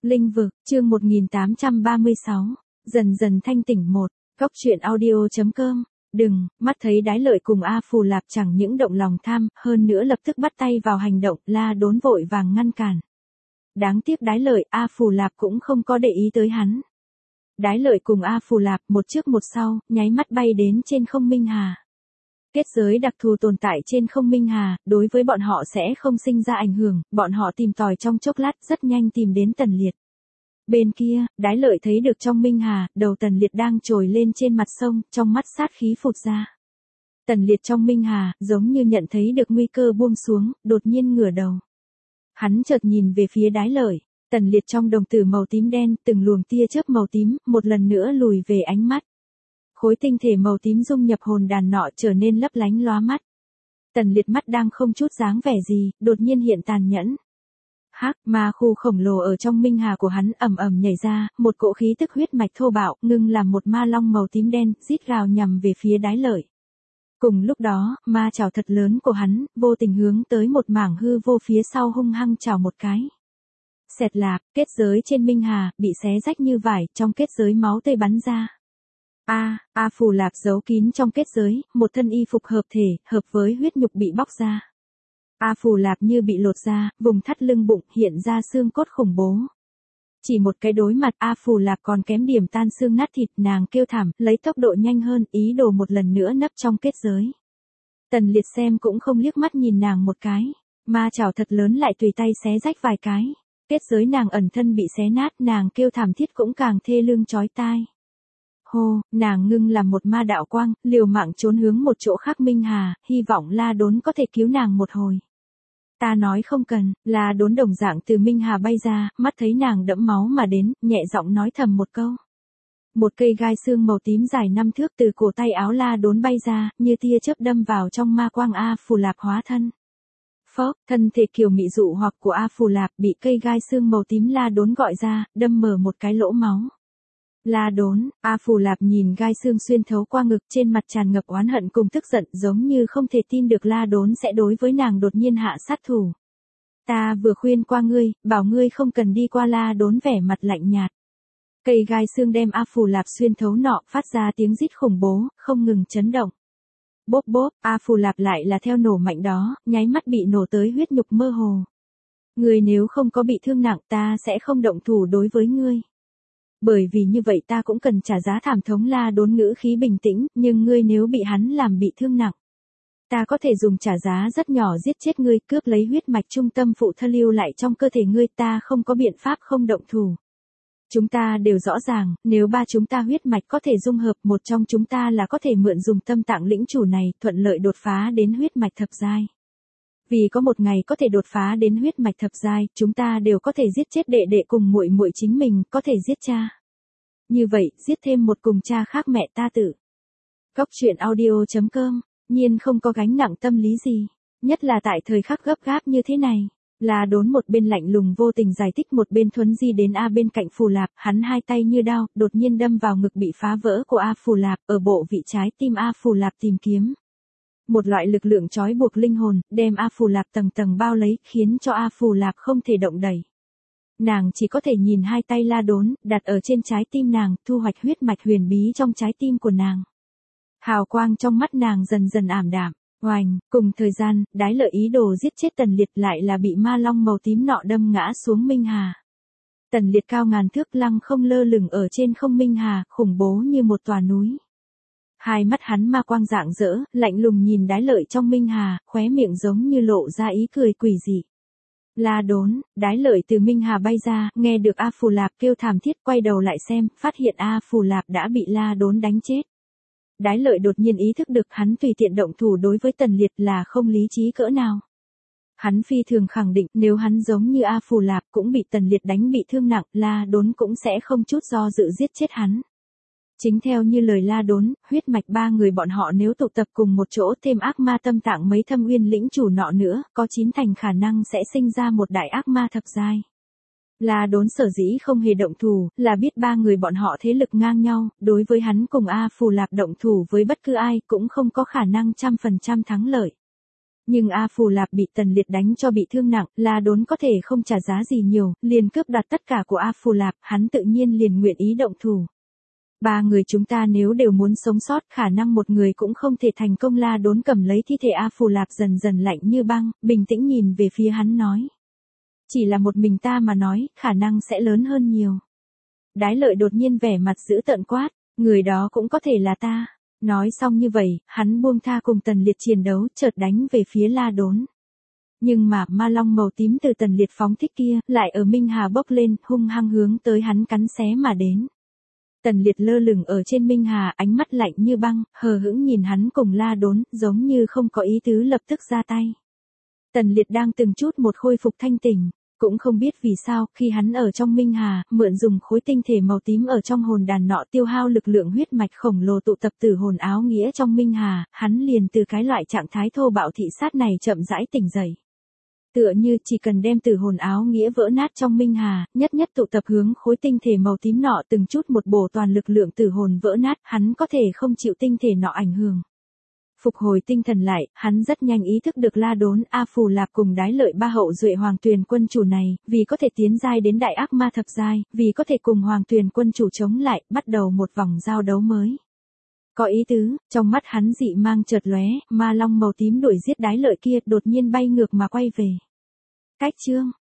Linh vực, chương 1836, dần dần thanh tỉnh một, góc truyện audio.com. Đừng, mắt thấy Đái Lợi cùng A Phù Lạp chẳng những động lòng tham, hơn nữa lập tức bắt tay vào hành động, La Đốn vội vàng ngăn cản. Đáng tiếc Đái Lợi, A Phù Lạp cũng không có để ý tới hắn. Đái Lợi cùng A Phù Lạp một trước một sau, nháy mắt bay đến trên không Minh Hà. Kết giới đặc thù tồn tại trên không Minh Hà, đối với bọn họ sẽ không sinh ra ảnh hưởng, bọn họ tìm tòi trong chốc lát rất nhanh tìm đến Tần Liệt. Bên kia, Đái Lợi thấy được trong Minh Hà, đầu Tần Liệt đang trồi lên trên mặt sông, trong mắt sát khí phụt ra. Tần Liệt trong Minh Hà, giống như nhận thấy được nguy cơ buông xuống, đột nhiên ngửa đầu. Hắn chợt nhìn về phía Đái Lợi, Tần Liệt trong đồng tử màu tím đen, từng luồng tia chớp màu tím, một lần nữa lùi về ánh mắt. Khối tinh thể màu tím dung nhập hồn đàn nọ trở nên lấp lánh lóa mắt. Tần Liệt mắt đang không chút dáng vẻ gì, đột nhiên hiện tàn nhẫn. Hắc, ma khu khổng lồ ở trong Minh Hà của hắn ầm ầm nhảy ra, một cỗ khí tức huyết mạch thô bạo, ngưng làm một ma long màu tím đen, rít gào nhằm về phía Đái Lợi. Cùng lúc đó, ma chảo thật lớn của hắn, vô tình hướng tới một mảng hư vô phía sau hung hăng chảo một cái. Xẹt lạp, kết giới trên Minh Hà, bị xé rách như vải, trong kết giới máu tươi bắn ra. A Phù Lạp giấu kín trong kết giới, một thân y phục hợp thể, hợp với huyết nhục bị bóc ra. A Phù Lạp như bị lột ra, vùng thắt lưng bụng hiện ra xương cốt khủng bố. Chỉ một cái đối mặt A Phù Lạp còn kém điểm tan xương nát thịt, nàng kêu thảm, lấy tốc độ nhanh hơn, ý đồ một lần nữa nấp trong kết giới. Tần Liệt xem cũng không liếc mắt nhìn nàng một cái, ma chảo thật lớn lại tùy tay xé rách vài cái. Kết giới nàng ẩn thân bị xé nát, nàng kêu thảm thiết cũng càng thê lương chói tai. Hô, nàng ngưng làm một ma đạo quang, liều mạng trốn hướng một chỗ khác Minh Hà, hy vọng La Đốn có thể cứu nàng một hồi. Ta nói không cần, La Đốn đồng dạng từ Minh Hà bay ra, mắt thấy nàng đẫm máu mà đến, nhẹ giọng nói thầm một câu. Một cây gai xương màu tím dài 5 thước từ cổ tay áo La Đốn bay ra, như tia chớp đâm vào trong ma quang A Phù Lạp hóa thân. Phốc, thân thể kiều mị dụ hoặc của A Phù Lạp bị cây gai xương màu tím La Đốn gọi ra, đâm mở một cái lỗ máu. La Đốn, A Phù Lạp nhìn gai xương xuyên thấu qua ngực, trên mặt tràn ngập oán hận cùng tức giận, giống như không thể tin được La Đốn sẽ đối với nàng đột nhiên hạ sát thủ. Ta vừa khuyên qua ngươi, bảo ngươi không cần đi qua. La Đốn vẻ mặt lạnh nhạt. Cây gai xương đem A Phù Lạp xuyên thấu nọ, phát ra tiếng rít khủng bố, không ngừng chấn động. Bốp bốp, A Phù Lạp lại là theo nổ mạnh đó, nháy mắt bị nổ tới huyết nhục mơ hồ. Ngươi nếu không có bị thương nặng, ta sẽ không động thủ đối với ngươi. Bởi vì như vậy ta cũng cần trả giá thảm thống. La Đốn ngữ khí bình tĩnh, nhưng ngươi nếu bị hắn làm bị thương nặng, ta có thể dùng trả giá rất nhỏ giết chết ngươi, cướp lấy huyết mạch trung tâm phụ thân lưu lại trong cơ thể ngươi, ta không có biện pháp không động thủ. Chúng ta đều rõ ràng, nếu ba chúng ta huyết mạch có thể dung hợp, một trong chúng ta là có thể mượn dùng tâm tạng lĩnh chủ này, thuận lợi đột phá đến huyết mạch thập giai. Vì có một ngày có thể đột phá đến huyết mạch thập giai, chúng ta đều có thể giết chết đệ đệ cùng muội muội chính mình, có thể giết cha. Như vậy, giết thêm một cùng cha khác mẹ ta tự. Góc truyện audio.com, nhiên không có gánh nặng tâm lý gì, nhất là tại thời khắc gấp gáp như thế này. La Đốn một bên lạnh lùng vô tình giải thích, một bên thuấn di đến A bên cạnh Phù Lạp, hắn hai tay như đao, đột nhiên đâm vào ngực bị phá vỡ của A Phù Lạp, ở bộ vị trái tim A Phù Lạp tìm kiếm. Một loại lực lượng trói buộc linh hồn, đem A Phù Lạp tầng tầng bao lấy, khiến cho A Phù Lạp không thể động đẩy. Nàng chỉ có thể nhìn hai tay La Đốn, đặt ở trên trái tim nàng, thu hoạch huyết mạch huyền bí trong trái tim của nàng. Hào quang trong mắt nàng dần dần ảm đạm. Oành, cùng thời gian, Đái Lợi ý đồ giết chết Tần Liệt lại là bị ma long màu tím nọ đâm ngã xuống Minh Hà. Tần Liệt cao ngàn thước lăng không lơ lửng ở trên không Minh Hà, khủng bố như một tòa núi. Hai mắt hắn ma quang rạng rỡ, lạnh lùng nhìn Đái Lợi trong Minh Hà, khóe miệng giống như lộ ra ý cười quỷ dị. La Đốn, Đái Lợi từ Minh Hà bay ra, nghe được A Phù Lạp kêu thảm thiết, quay đầu lại xem, phát hiện A Phù Lạp đã bị La Đốn đánh chết. Đái Lợi đột nhiên ý thức được hắn tùy tiện động thủ đối với Tần Liệt là không lý trí cỡ nào. Hắn phi thường khẳng định, nếu hắn giống như A Phù Lạp cũng bị Tần Liệt đánh bị thương nặng, La Đốn cũng sẽ không chút do dự giết chết hắn. Chính theo như lời La Đốn, huyết mạch ba người bọn họ nếu tụ tập cùng một chỗ, thêm ác ma tâm tạng mấy thâm uyên lĩnh chủ nọ nữa, có 9 thành khả năng sẽ sinh ra một đại ác ma thập giai. La Đốn sở dĩ không hề động thủ, là biết ba người bọn họ thế lực ngang nhau, đối với hắn cùng A Phù Lạp động thủ với bất cứ ai cũng không có khả năng 100% thắng lợi. Nhưng A Phù Lạp bị Tần Liệt đánh cho bị thương nặng, La Đốn có thể không trả giá gì nhiều, liền cướp đoạt tất cả của A Phù Lạp, hắn tự nhiên liền nguyện ý động thủ. Ba người chúng ta nếu đều muốn sống sót, khả năng một người cũng không thể thành công. La Đốn cầm lấy thi thể A Phù Lạp dần dần lạnh như băng, bình tĩnh nhìn về phía hắn nói. Chỉ là một mình ta mà nói, khả năng sẽ lớn hơn nhiều. Đái Lợi đột nhiên vẻ mặt dữ tợn quát, người đó cũng có thể là ta. Nói xong như vậy, hắn buông tha cùng Tần Liệt chiến đấu, chợt đánh về phía La Đốn. Nhưng mà ma long màu tím từ Tần Liệt phóng thích kia, lại ở Minh Hà bốc lên, hung hăng hướng tới hắn cắn xé mà đến. Tần Liệt lơ lửng ở trên Minh Hà, ánh mắt lạnh như băng, hờ hững nhìn hắn cùng La Đốn, giống như không có ý tứ lập tức ra tay. Tần Liệt đang từng chút một khôi phục thanh tỉnh, cũng không biết vì sao, khi hắn ở trong Minh Hà, mượn dùng khối tinh thể màu tím ở trong hồn đàn nọ tiêu hao lực lượng huyết mạch khổng lồ tụ tập từ hồn áo nghĩa trong Minh Hà, hắn liền từ cái loại trạng thái thô bạo thị sát này chậm rãi tỉnh dậy. Tựa như chỉ cần đem từ hồn áo nghĩa vỡ nát trong Minh Hà, nhất nhất tụ tập hướng khối tinh thể màu tím nọ từng chút một bổ toàn lực lượng từ hồn vỡ nát, hắn có thể không chịu tinh thể nọ ảnh hưởng. Phục hồi tinh thần lại, hắn rất nhanh ý thức được La Đốn, A Phù Lạp cùng Đái Lợi ba hậu duệ Hoàng Tuyền quân chủ này, vì có thể tiến giai đến đại ác ma thập giai, vì có thể cùng Hoàng Tuyền quân chủ chống lại, bắt đầu một vòng giao đấu mới. Có ý tứ, trong mắt hắn dị mang chợt lóe, ma long màu tím đuổi giết Đái Lợi kia, đột nhiên bay ngược mà quay về. Cách chương